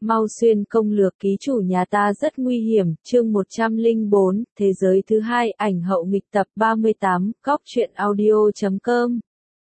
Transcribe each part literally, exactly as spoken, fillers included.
Mau xuyên công lược ký chủ nhà ta rất nguy hiểm, chương một trăm lẻ bốn, thế giới thứ hai, ảnh hậu nghịch tập ba mươi tám, góc truyện audio chấm com.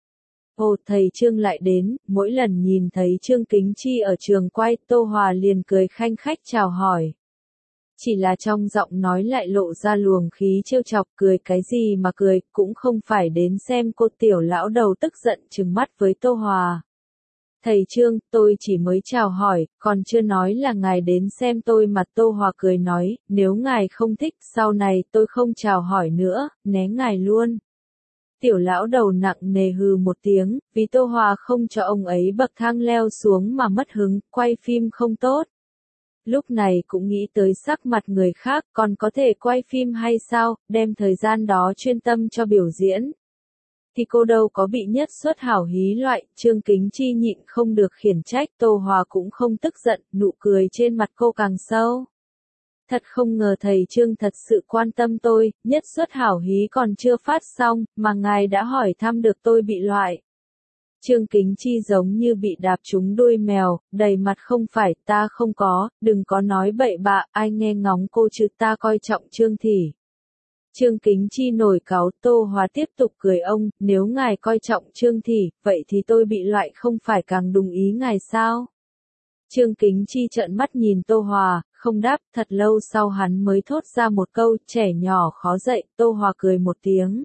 Ồ, thầy Trương lại đến, mỗi lần nhìn thấy Trương Kính Chi ở trường quay, Tô Hòa liền cười khanh khách chào hỏi. Chỉ là trong giọng nói lại lộ ra luồng khí trêu chọc, cười cái gì mà cười, cũng không phải đến xem cô tiểu lão đầu tức giận trừng mắt với Tô Hòa. Thầy Trương, tôi chỉ mới chào hỏi, còn chưa nói là ngài đến xem tôi mà. Tô Hòa cười nói, nếu ngài không thích, sau này tôi không chào hỏi nữa, né ngài luôn. Tiểu lão đầu nặng nề hừ một tiếng, vì Tô Hòa không cho ông ấy bậc thang leo xuống mà mất hứng, quay phim không tốt. Lúc này cũng nghĩ tới sắc mặt người khác, còn có thể quay phim hay sao, đem thời gian đó chuyên tâm cho biểu diễn. Thì cô đâu có bị nhất xuất hảo hí loại, Trương Kính Chi nhịn không được khiển trách. Tô Hòa cũng không tức giận, nụ cười trên mặt cô càng sâu. Thật không ngờ thầy Trương thật sự quan tâm tôi, nhất xuất hảo hí còn chưa phát xong, mà ngài đã hỏi thăm được tôi bị loại. Trương Kính Chi giống như bị đạp trúng đuôi mèo, đầy mặt không phải, ta không có, đừng có nói bậy bạ, ai nghe ngóng cô chứ, ta coi trọng Trương Thị. Trương Kính Chi nổi cáu. Tô Hòa tiếp tục cười ông, nếu ngài coi trọng Trương Thị, vậy thì tôi bị loại không phải càng đúng ý ngài sao? Trương Kính Chi trợn mắt nhìn Tô Hòa, không đáp, thật lâu sau hắn mới thốt ra một câu, trẻ nhỏ khó dạy. Tô Hòa cười một tiếng.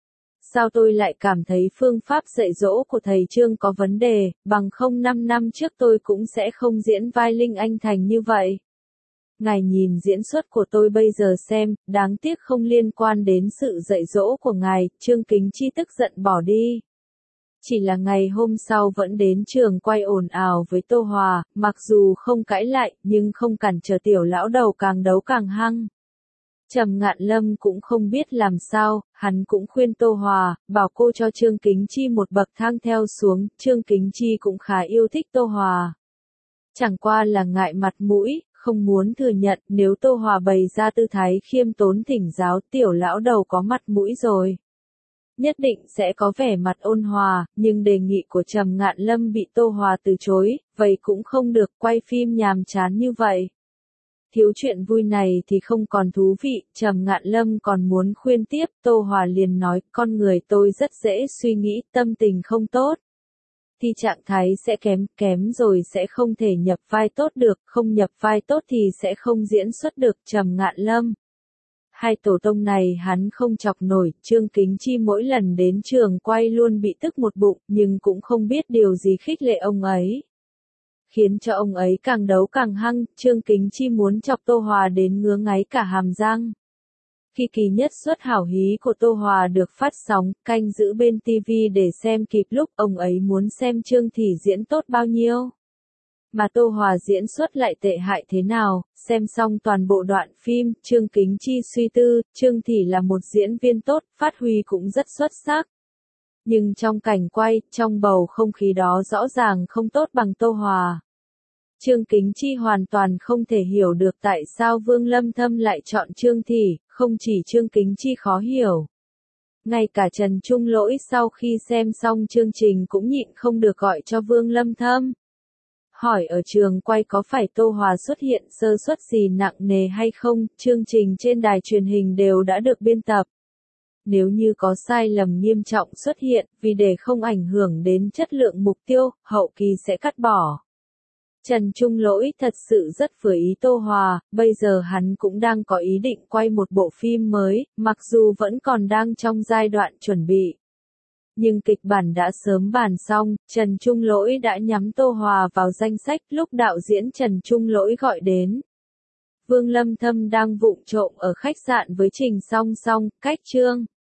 Sao tôi lại cảm thấy phương pháp dạy dỗ của thầy Trương có vấn đề, bằng không năm năm trước tôi cũng sẽ không diễn vai Linh Anh Thành như vậy. Ngài nhìn diễn xuất của tôi bây giờ xem, đáng tiếc không liên quan đến sự dạy dỗ của ngài. Trương Kính Chi tức giận bỏ đi. Chỉ là ngày hôm sau vẫn đến trường quay ồn ào với Tô Hòa, mặc dù không cãi lại, nhưng không cản trở tiểu lão đầu càng đấu càng hăng. Trầm Ngạn Lâm cũng không biết làm sao, hắn cũng khuyên Tô Hòa, bảo cô cho Trương Kính Chi một bậc thang theo xuống. Trương Kính Chi cũng khá yêu thích Tô Hòa. Chẳng qua là ngại mặt mũi, không muốn thừa nhận. Nếu Tô Hòa bày ra tư thái khiêm tốn thỉnh giáo, tiểu lão đầu có mặt mũi rồi. Nhất định sẽ có vẻ mặt ôn hòa, nhưng đề nghị của Trầm Ngạn Lâm bị Tô Hòa từ chối, vậy cũng không được, quay phim nhàm chán như vậy. Thiếu chuyện vui này thì không còn thú vị. Trầm Ngạn Lâm còn muốn khuyên tiếp, Tô Hòa liền nói, con người tôi rất dễ suy nghĩ, tâm tình không tốt thì trạng thái sẽ kém, kém rồi sẽ không thể nhập vai tốt được, không nhập vai tốt thì sẽ không diễn xuất được. Trầm Ngạn Lâm, hai tổ tông này hắn không chọc nổi. Trương Kính Chi mỗi lần đến trường quay luôn bị tức một bụng, nhưng cũng không biết điều gì khích lệ ông ấy, khiến cho ông ấy càng đấu càng hăng. Trương Kính Chi muốn chọc Tô Hòa đến ngứa ngáy cả hàm răng. Khi kỳ nhất xuất hảo hí của Tô Hòa được phát sóng, canh giữ bên ti vi để xem kịp lúc, ông ấy muốn xem Trương Thị diễn tốt bao nhiêu. Mà Tô Hòa diễn xuất lại tệ hại thế nào. Xem xong toàn bộ đoạn phim, Trương Kính Chi suy tư, Trương Thị là một diễn viên tốt, phát huy cũng rất xuất sắc. Nhưng trong cảnh quay, trong bầu không khí đó rõ ràng không tốt bằng Tô Hòa. Trương Kính Chi hoàn toàn không thể hiểu được tại sao Vương Lâm Thâm lại chọn Trương Thị, không chỉ Trương Kính Chi khó hiểu. Ngay cả Trần Trung Lỗi sau khi xem xong chương trình cũng nhịn không được gọi cho Vương Lâm Thâm. Hỏi ở trường quay có phải Tô Hòa xuất hiện sơ suất gì nặng nề hay không, chương trình trên đài truyền hình đều đã được biên tập. Nếu như có sai lầm nghiêm trọng xuất hiện, vì để không ảnh hưởng đến chất lượng mục tiêu, hậu kỳ sẽ cắt bỏ. Trần Trung Lỗi thật sự rất vừa ý Tô Hòa, bây giờ hắn cũng đang có ý định quay một bộ phim mới, mặc dù vẫn còn đang trong giai đoạn chuẩn bị. Nhưng kịch bản đã sớm bàn xong, Trần Trung Lỗi đã nhắm Tô Hòa vào danh sách. Lúc đạo diễn Trần Trung Lỗi gọi đến, Vương Lâm Thâm đang vụng trộm ở khách sạn với Trình Song Song, cách Trương